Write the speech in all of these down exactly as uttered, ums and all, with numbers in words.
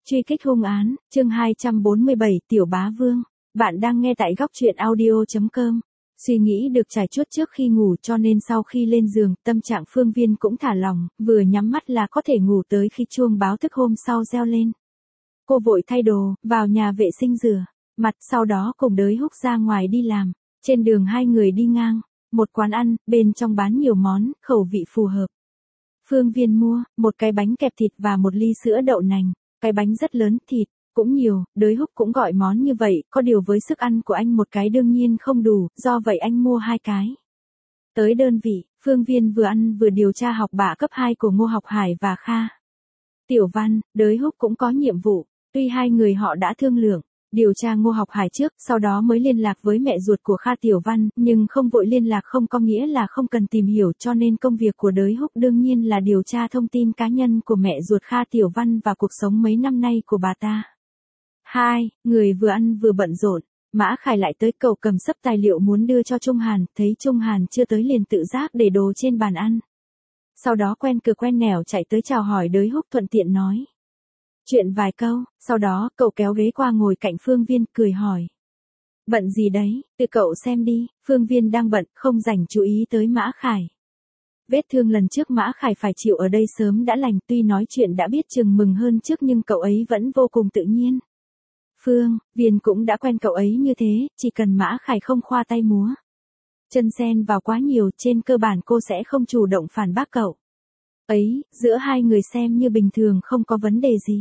Truy kích hung án, chương hai trăm bốn mươi bảy, Tiểu Bá Vương. Bạn đang nghe tại góc truyện audio chấm com. Suy nghĩ được trải chuốt trước khi ngủ cho nên sau khi lên giường, tâm trạng Phương Viên cũng thả lỏng, vừa nhắm mắt là có thể ngủ tới khi chuông báo thức hôm sau reo lên. Cô vội thay đồ, vào nhà vệ sinh rửa mặt, sau đó cùng Đới Húc ra ngoài đi làm. Trên đường hai người đi ngang một quán ăn, bên trong bán nhiều món, khẩu vị phù hợp. Phương Viên mua một cái bánh kẹp thịt và một ly sữa đậu nành. Cái bánh rất lớn, thịt cũng nhiều, Đới Húc cũng gọi món như vậy, có điều với sức ăn của anh một cái đương nhiên không đủ, do vậy anh mua hai cái. Tới đơn vị, Phương Viên vừa ăn vừa điều tra học bạ cấp hai của Ngô Học Hải và Kha Tiểu Văn. Đới Húc cũng có nhiệm vụ, tuy hai người họ đã thương lượng điều tra Ngô Học Hải trước, sau đó mới liên lạc với mẹ ruột của Kha Tiểu Văn, nhưng không vội liên lạc không có nghĩa là không cần tìm hiểu, cho nên công việc của Đới Húc đương nhiên là điều tra thông tin cá nhân của mẹ ruột Kha Tiểu Văn và cuộc sống mấy năm nay của bà ta. Hai người vừa ăn vừa bận rộn, Mã Khải lại tới, cậu cầm sấp tài liệu muốn đưa cho Trung Hàn, thấy Trung Hàn chưa tới liền tự giác để đồ trên bàn ăn. Sau đó quen cửa quen nẻo chạy tới chào hỏi Đới Húc, thuận tiện nói chuyện vài câu, sau đó cậu kéo ghế qua ngồi cạnh Phương Viên, cười hỏi. Bận gì đấy, tự cậu xem đi. Phương Viên đang bận, không rảnh chú ý tới Mã Khải. Vết thương lần trước Mã Khải phải chịu ở đây sớm đã lành, tuy nói chuyện đã biết chừng mừng hơn trước nhưng cậu ấy vẫn vô cùng tự nhiên. Phương Viên cũng đã quen cậu ấy như thế, chỉ cần Mã Khải không khoa tay múa chân xen vào quá nhiều, trên cơ bản cô sẽ không chủ động phản bác cậu ấy, giữa hai người xem như bình thường, không có vấn đề gì.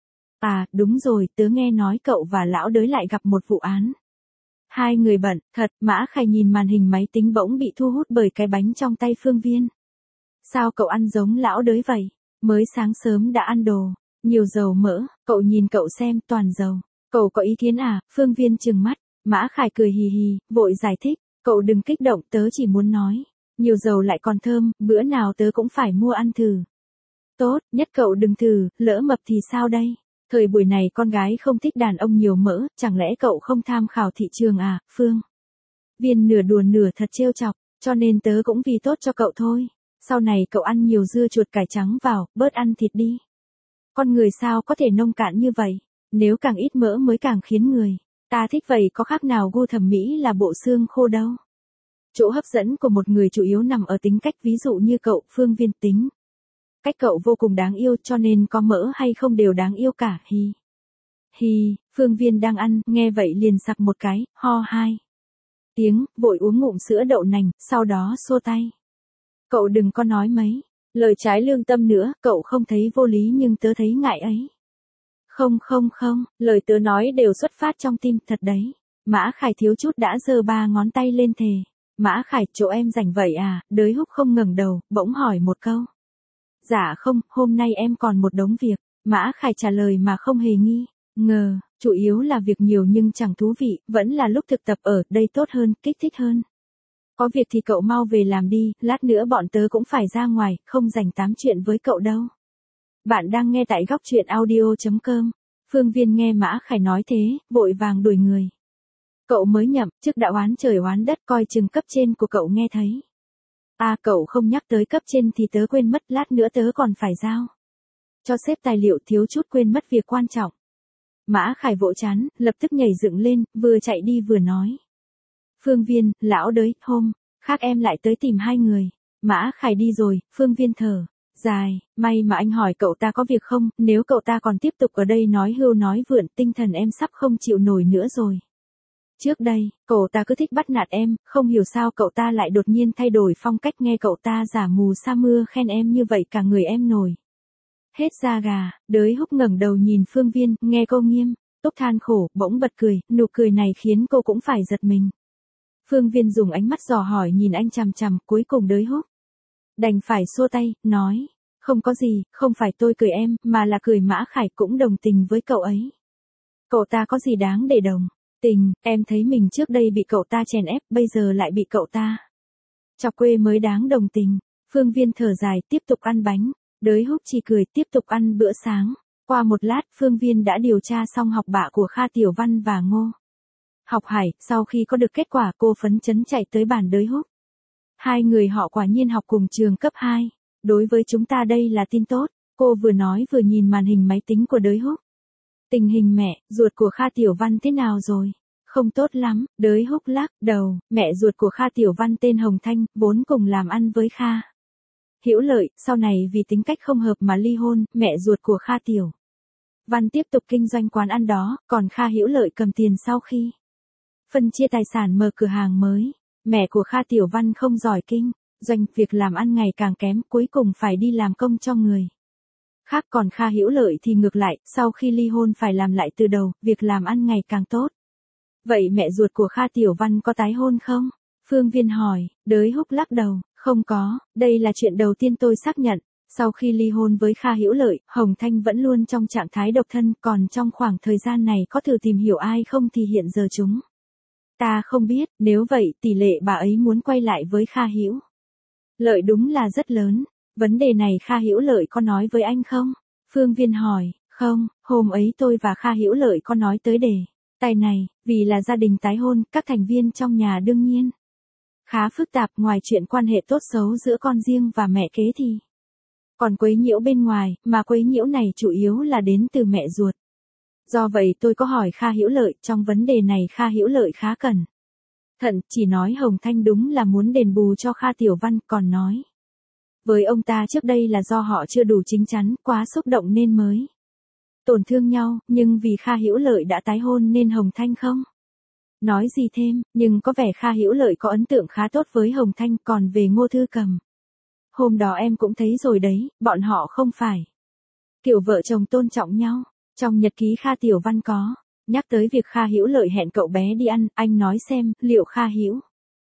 À, đúng rồi, tớ nghe nói cậu và lão Đới lại gặp một vụ án. Hai người bận, thật. Mã Khải nhìn màn hình máy tính bỗng bị thu hút bởi cái bánh trong tay Phương Viên. Sao cậu ăn giống lão Đới vậy? Mới sáng sớm đã ăn đồ nhiều dầu mỡ, cậu nhìn cậu xem, toàn dầu. Cậu có ý kiến à? Phương Viên trừng mắt. Mã Khải cười hì hì, vội giải thích. Cậu đừng kích động, tớ chỉ muốn nói. Nhiều dầu lại còn thơm, bữa nào tớ cũng phải mua ăn thử. Tốt, nhất cậu đừng thử, lỡ mập thì sao đây? Thời buổi này con gái không thích đàn ông nhiều mỡ, chẳng lẽ cậu không tham khảo thị trường à, Phương Viên nửa đùa nửa thật trêu chọc, cho nên tớ cũng vì tốt cho cậu thôi. Sau này cậu ăn nhiều dưa chuột cải trắng vào, bớt ăn thịt đi. Con người sao có thể nông cạn như vậy, nếu càng ít mỡ mới càng khiến người ta thích vậy, có khác nào gu thẩm mỹ là bộ xương khô đâu. Chỗ hấp dẫn của một người chủ yếu nằm ở tính cách, ví dụ như cậu, Phương Viên tính cách cậu vô cùng đáng yêu, cho nên có mỡ hay không đều đáng yêu cả, hi. Hi, Phương Viên đang ăn, nghe vậy liền sặc một cái, ho hai tiếng, vội uống ngụm sữa đậu nành, sau đó xua tay. Cậu đừng có nói mấy lời trái lương tâm nữa, cậu không thấy vô lý nhưng tớ thấy ngại ấy. Không không không, lời tớ nói đều xuất phát trong tim, thật đấy. Mã Khải thiếu chút đã giơ ba ngón tay lên thề. Mã Khải, chỗ em rảnh vậy à? Đới Húc không ngẩng đầu, bỗng hỏi một câu. Dạ không, hôm nay em còn một đống việc. Mã Khải trả lời mà không hề nghi ngờ, chủ yếu là việc nhiều nhưng chẳng thú vị, vẫn là lúc thực tập ở đây tốt hơn, kích thích hơn. Có việc thì cậu mau về làm đi, lát nữa bọn tớ cũng phải ra ngoài, không rảnh tám chuyện với cậu đâu. Bạn đang nghe tại góc truyện audio chấm com. Phương Viên nghe Mã Khải nói thế, vội vàng đuổi người. Cậu mới nhậm chức đã oán trời oán đất, coi chừng cấp trên của cậu nghe thấy. À, cậu không nhắc tới cấp trên thì tớ quên mất, lát nữa tớ còn phải giao cho sếp tài liệu, thiếu chút quên mất việc quan trọng. Mã Khải vỗ chán, lập tức nhảy dựng lên, vừa chạy đi vừa nói. Phương Viên, lão Đới, hôm khác em lại tới tìm hai người. Mã Khải đi rồi, Phương Viên thở dài, may mà anh hỏi cậu ta có việc không, nếu cậu ta còn tiếp tục ở đây nói hưu nói vượn, tinh thần em sắp không chịu nổi nữa rồi. Trước đây, cậu ta cứ thích bắt nạt em, không hiểu sao cậu ta lại đột nhiên thay đổi phong cách, nghe cậu ta giả mù sa mưa khen em như vậy cả người em nổi hết da gà. Đới Húc ngẩng đầu nhìn Phương Viên, nghe cô nghiêm túc than khổ, bỗng bật cười, nụ cười này khiến cô cũng phải giật mình. Phương Viên dùng ánh mắt dò hỏi nhìn anh chằm chằm, cuối cùng Đới Húc đành phải xua tay, nói, không có gì, không phải tôi cười em, mà là cười. Mã Khải cũng đồng tình với cậu ấy. Cậu ta có gì đáng để đồng tình, em thấy mình trước đây bị cậu ta chèn ép, bây giờ lại bị cậu ta chọc quê mới đáng đồng tình. Phương Viên thở dài, tiếp tục ăn bánh. Đới Húc chỉ cười, tiếp tục ăn bữa sáng. Qua một lát, Phương Viên đã điều tra xong học bạ của Kha Tiểu Văn và Ngô Học Hải, sau khi có được kết quả cô phấn chấn chạy tới bàn Đới Húc. Hai người họ quả nhiên học cùng trường cấp hai. Đối với chúng ta đây là tin tốt, cô vừa nói vừa nhìn màn hình máy tính của Đới Húc. Tình hình mẹ, ruột của Kha Tiểu Văn thế nào rồi? Không tốt lắm, Đới Húc lắc đầu, mẹ ruột của Kha Tiểu Văn tên Hồng Thanh, vốn cùng làm ăn với Kha Hữu Lợi, sau này vì tính cách không hợp mà ly hôn, mẹ ruột của Kha Tiểu Văn tiếp tục kinh doanh quán ăn đó, còn Kha Hữu Lợi cầm tiền sau khi phân chia tài sản mở cửa hàng mới. Mẹ của Kha Tiểu Văn không giỏi kinh doanh, việc làm ăn ngày càng kém, cuối cùng phải đi làm công cho người khác, còn Kha Hữu Lợi thì ngược lại, sau khi ly hôn phải làm lại từ đầu, việc làm ăn ngày càng tốt. Vậy mẹ ruột của Kha Tiểu Văn có tái hôn không? Phương Viên hỏi. Đới Húc lắc đầu, không có, đây là chuyện đầu tiên tôi xác nhận. Sau khi ly hôn với Kha Hữu Lợi, Hồng Thanh vẫn luôn trong trạng thái độc thân, còn trong khoảng thời gian này có thử tìm hiểu ai không thì hiện giờ chúng ta không biết, nếu vậy tỷ lệ bà ấy muốn quay lại với Kha Hữu Lợi đúng là rất lớn. Vấn đề này Kha Hữu Lợi có nói với anh không? Phương Viên hỏi. Không, hôm ấy tôi và Kha Hữu Lợi có nói tới đề tài này, vì là gia đình tái hôn, các thành viên trong nhà đương nhiên khá phức tạp, ngoài chuyện quan hệ tốt xấu giữa con riêng và mẹ kế thì còn quấy nhiễu bên ngoài, mà quấy nhiễu này chủ yếu là đến từ mẹ ruột. Do vậy tôi có hỏi Kha Hữu Lợi, trong vấn đề này Kha Hữu Lợi khá cẩn thận, chỉ nói Hồng Thanh đúng là muốn đền bù cho Kha Tiểu Văn, còn nói với ông ta trước đây là do họ chưa đủ chín chắn, quá xúc động nên mới tổn thương nhau, nhưng vì Kha Hữu Lợi đã tái hôn nên Hồng Thanh không nói gì thêm, nhưng có vẻ Kha Hữu Lợi có ấn tượng khá tốt với Hồng Thanh, còn về Ngô Thư Cầm. Hôm đó em cũng thấy rồi đấy, bọn họ không phải kiểu vợ chồng tôn trọng nhau. Trong nhật ký Kha Tiểu Văn có nhắc tới việc Kha Hữu Lợi hẹn cậu bé đi ăn, anh nói xem, liệu Kha Hữu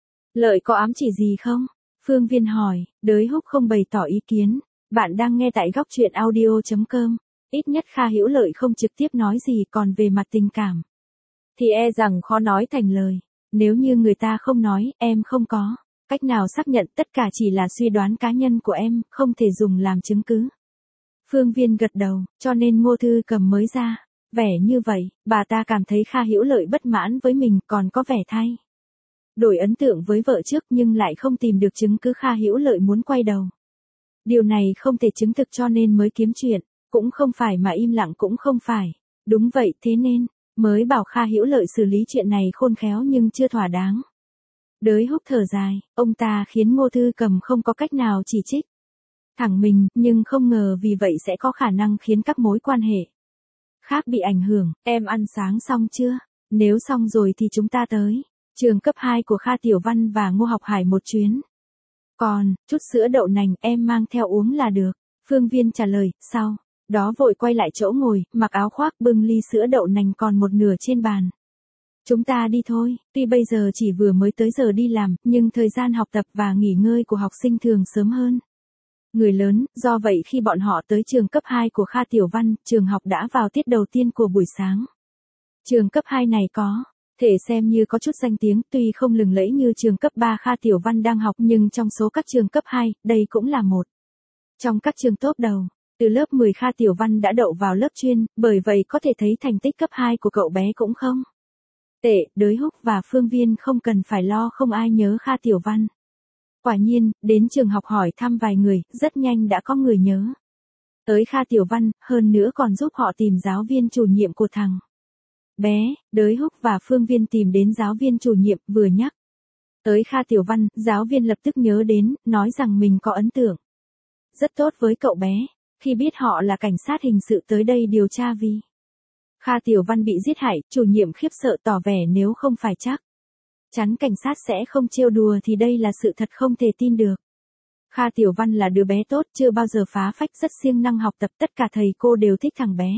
Lợi có ám chỉ gì không? Phương Viên hỏi. Đới Húc không bày tỏ ý kiến. Bạn đang nghe tại góc truyện audio chấm com. Ít nhất Kha Hữu Lợi không trực tiếp nói gì, còn về mặt tình cảm thì e rằng khó nói thành lời. Nếu như người ta không nói, em không có cách nào xác nhận, tất cả chỉ là suy đoán cá nhân của em, không thể dùng làm chứng cứ. Phương Viên gật đầu, cho nên Ngô Thư Cầm mới ra vẻ như vậy, bà ta cảm thấy Kha Hữu Lợi bất mãn với mình, còn có vẻ thay đổi ấn tượng với vợ trước, nhưng lại không tìm được chứng cứ Kha Hữu Lợi muốn quay đầu. Điều này không thể chứng thực cho nên mới kiếm chuyện, cũng không phải mà im lặng cũng không phải. Đúng vậy, thế nên mới bảo Kha Hữu Lợi xử lý chuyện này khôn khéo nhưng chưa thỏa đáng. Đới Húc thở dài, ông ta khiến Ngô Thư Cầm không có cách nào chỉ trích thẳng mình, nhưng không ngờ vì vậy sẽ có khả năng khiến các mối quan hệ khác bị ảnh hưởng. Em ăn sáng xong chưa? Nếu xong rồi thì chúng ta tới trường cấp hai của Kha Tiểu Văn và Ngô Học Hải một chuyến. Còn, chút sữa đậu nành em mang theo uống là được. Phương Viên trả lời, sau đó vội quay lại chỗ ngồi, mặc áo khoác, bưng ly sữa đậu nành còn một nửa trên bàn. Chúng ta đi thôi, tuy bây giờ chỉ vừa mới tới giờ đi làm, nhưng thời gian học tập và nghỉ ngơi của học sinh thường sớm hơn người lớn, do vậy khi bọn họ tới trường cấp hai của Kha Tiểu Văn, trường học đã vào tiết đầu tiên của buổi sáng. Trường cấp hai này có thể xem như có chút danh tiếng, tuy không lừng lẫy như trường cấp ba Kha Tiểu Văn đang học, nhưng trong số các trường cấp hai, đây cũng là một trong các trường top đầu. Từ lớp mười Kha Tiểu Văn đã đậu vào lớp chuyên, bởi vậy có thể thấy thành tích cấp hai của cậu bé cũng không tệ. Đới Húc và Phương Viên không cần phải lo không ai nhớ Kha Tiểu Văn. Quả nhiên, đến trường học hỏi thăm vài người, rất nhanh đã có người nhớ tới Kha Tiểu Văn, hơn nữa còn giúp họ tìm giáo viên chủ nhiệm của thằng bé. Đới Húc và Phương Viên tìm đến giáo viên chủ nhiệm, vừa nhắc tới Kha Tiểu Văn, giáo viên lập tức nhớ đến, nói rằng mình có ấn tượng rất tốt với cậu bé, khi biết họ là cảnh sát hình sự tới đây điều tra vì Kha Tiểu Văn bị giết hại. Chủ nhiệm khiếp sợ tỏ vẻ nếu không phải chắc chắn cảnh sát sẽ không trêu đùa thì đây là sự thật không thể tin được. Kha Tiểu Văn là đứa bé tốt, chưa bao giờ phá phách, rất siêng năng học tập, tất cả thầy cô đều thích thằng bé.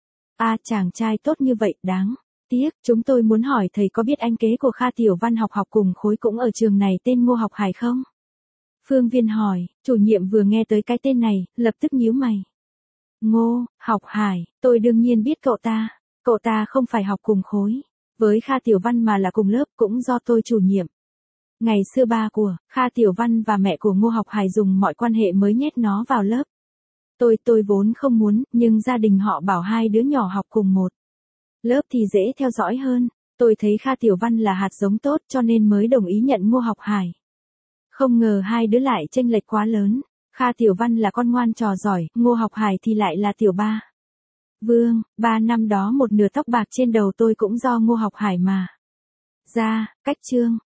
À, chàng trai tốt như vậy, đáng tiếc. Chúng tôi muốn hỏi thầy có biết anh kế của Kha Tiểu Văn học học cùng khối cũng ở trường này tên Ngô Học Hải không? Phương Viên hỏi. Chủ nhiệm vừa nghe tới cái tên này, lập tức nhíu mày. Ngô Học Hải, tôi đương nhiên biết cậu ta. Cậu ta không phải học cùng khối với Kha Tiểu Văn mà là cùng lớp, cũng do tôi chủ nhiệm. Ngày xưa ba của Kha Tiểu Văn và mẹ của Ngô Học Hải dùng mọi quan hệ mới nhét nó vào lớp. Tôi tôi vốn không muốn, nhưng gia đình họ bảo hai đứa nhỏ học cùng một lớp thì dễ theo dõi hơn. Tôi thấy Kha Tiểu Văn là hạt giống tốt cho nên mới đồng ý nhận Ngô Học Hải. Không ngờ hai đứa lại chênh lệch quá lớn. Kha Tiểu Văn là con ngoan trò giỏi, Ngô Học Hải thì lại là tiểu ba. Vương, ba năm đó một nửa tóc bạc trên đầu tôi cũng do Ngô Học Hải mà. Ra, cách chương.